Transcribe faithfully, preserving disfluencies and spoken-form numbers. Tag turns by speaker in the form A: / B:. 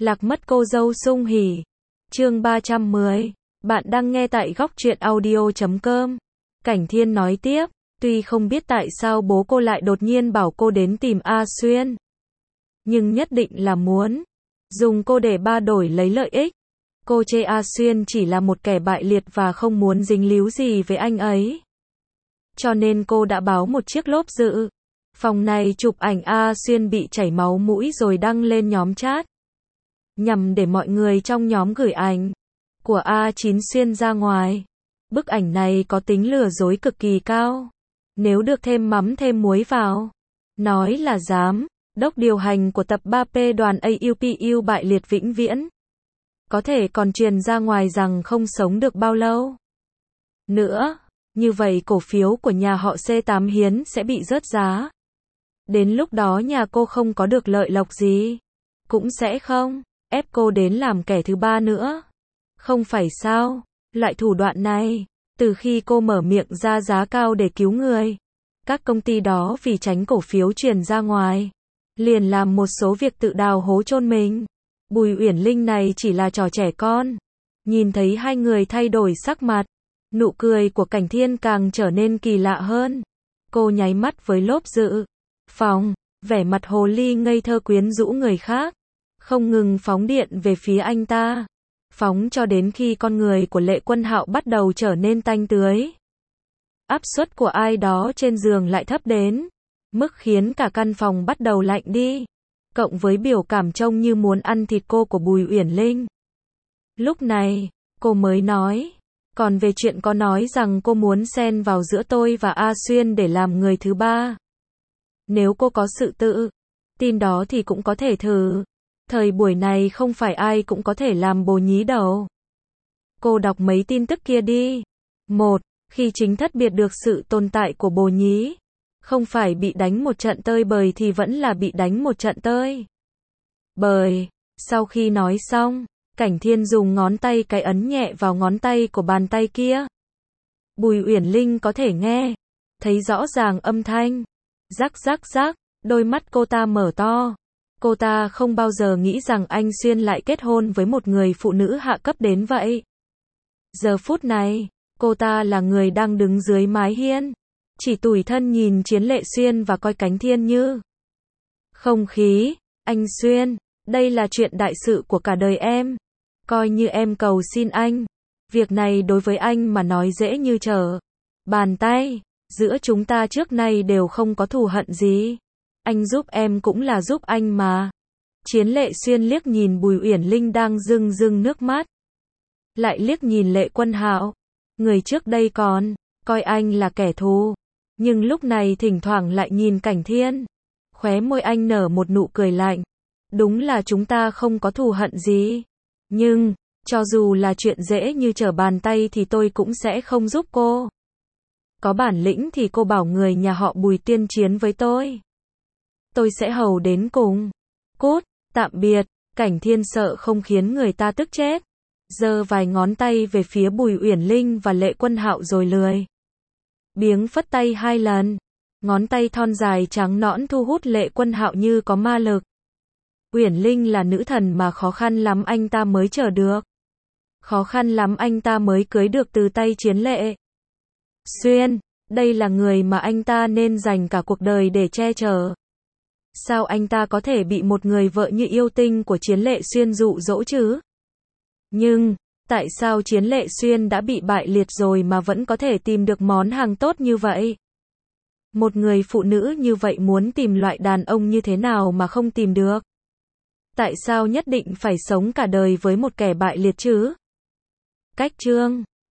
A: Lạc mất cô dâu sung hỉ. Chương ba trăm mười. Bạn đang nghe tại góc truyện audio chấm com. Cảnh Thiên nói tiếp, tuy không biết tại sao bố cô lại đột nhiên bảo cô đến tìm A Xuyên, nhưng nhất định là muốn dùng cô để ba đổi lấy lợi ích. Cô chê A Xuyên chỉ là một kẻ bại liệt và không muốn dính líu gì với anh ấy. Cho nên cô đã báo một chiếc lốp dự phòng này chụp ảnh A Xuyên bị chảy máu mũi rồi đăng lên nhóm chat, nhằm để mọi người trong nhóm gửi ảnh của A chín Xuyên ra ngoài. Bức ảnh này có tính lừa dối cực kỳ cao. Nếu được thêm mắm thêm muối vào, nói là giám đốc điều hành của tập ba P đoàn a u pê u bại liệt vĩnh viễn, có thể còn truyền ra ngoài rằng không sống được bao lâu nữa. Như vậy cổ phiếu của nhà họ C tám Hiến sẽ bị rớt giá. Đến lúc đó nhà cô không có được lợi lộc gì, cũng sẽ không ép cô đến làm kẻ thứ ba nữa. Không phải sao? Loại thủ đoạn này, từ khi cô mở miệng ra giá cao để cứu người, các công ty đó vì tránh cổ phiếu truyền ra ngoài, liền làm một số việc tự đào hố chôn mình. Bùi Uyển Linh này chỉ là trò trẻ con. Nhìn thấy hai người thay đổi sắc mặt, nụ cười của Cảnh Thiên càng trở nên kỳ lạ hơn. Cô nháy mắt với lốp dự phòng, vẻ mặt hồ ly ngây thơ quyến rũ người khác, không ngừng phóng điện về phía anh ta. Phóng cho đến khi con người của Lệ Quân Hạo bắt đầu trở nên tanh tưới. Áp suất của ai đó trên giường lại thấp đến mức khiến cả căn phòng bắt đầu lạnh đi. Cộng với biểu cảm trông như muốn ăn thịt cô của Bùi Uyển Linh, lúc này, cô mới nói. Còn về chuyện có nói rằng cô muốn xen vào giữa tôi và A Xuyên để làm người thứ ba, nếu cô có sự tự tin đó thì cũng có thể thử. Thời buổi này không phải ai cũng có thể làm bồ nhí đâu. Cô đọc mấy tin tức kia đi. Một, khi chính thất biệt được sự tồn tại của bồ nhí, không phải bị đánh một trận tơi bời thì vẫn là bị đánh một trận tơi bời. Sau khi nói xong, Cảnh Thiên dùng ngón tay cái ấn nhẹ vào ngón tay của bàn tay kia. Bùi Uyển Linh có thể nghe thấy rõ ràng âm thanh rắc rắc rắc. Đôi mắt cô ta mở to. Cô ta không bao giờ nghĩ rằng anh Xuyên lại kết hôn với một người phụ nữ hạ cấp đến vậy. Giờ phút này, cô ta là người đang đứng dưới mái hiên, chỉ tủi thân nhìn Chiến Lệ Xuyên và coi Cảnh Thiên như không khí. Anh Xuyên, đây là chuyện đại sự của cả đời em. Coi như em cầu xin anh. Việc này đối với anh mà nói dễ như trở bàn tay. Giữa chúng ta trước nay đều không có thù hận gì. Anh giúp em cũng là giúp anh mà. Chiến Lệ Xuyên liếc nhìn Bùi Uyển Linh đang rưng rưng nước mắt, lại liếc nhìn Lệ Quân Hạo. Người trước đây còn coi anh là kẻ thù, nhưng lúc này thỉnh thoảng lại nhìn Cảnh Thiên. Khóe môi anh nở một nụ cười lạnh. Đúng là chúng ta không có thù hận gì. Nhưng, cho dù là chuyện dễ như trở bàn tay thì tôi cũng sẽ không giúp cô. Có bản lĩnh thì cô bảo người nhà họ Bùi tuyên chiến với tôi. Tôi sẽ hầu đến cùng. Cút, tạm biệt. Cảnh Thiên sợ không khiến người ta tức chết, giơ vài ngón tay về phía Bùi Uyển Linh và Lệ Quân Hạo rồi lười biếng phất tay hai lần. Ngón tay thon dài trắng nõn thu hút Lệ Quân Hạo như có ma lực. Uyển Linh là nữ thần mà khó khăn lắm anh ta mới chờ được. Khó khăn lắm anh ta mới cưới được từ tay Chiến Lệ Xuyên. Đây là người mà anh ta nên dành cả cuộc đời để che chở. Sao anh ta có thể bị một người vợ như yêu tinh của Chiến Lệ Xuyên dụ dỗ chứ? Nhưng, tại sao Chiến Lệ Xuyên đã bị bại liệt rồi mà vẫn có thể tìm được món hàng tốt như vậy? Một người phụ nữ như vậy muốn tìm loại đàn ông như thế nào mà không tìm được? Tại sao nhất định phải sống cả đời với một kẻ bại liệt chứ? Cách chương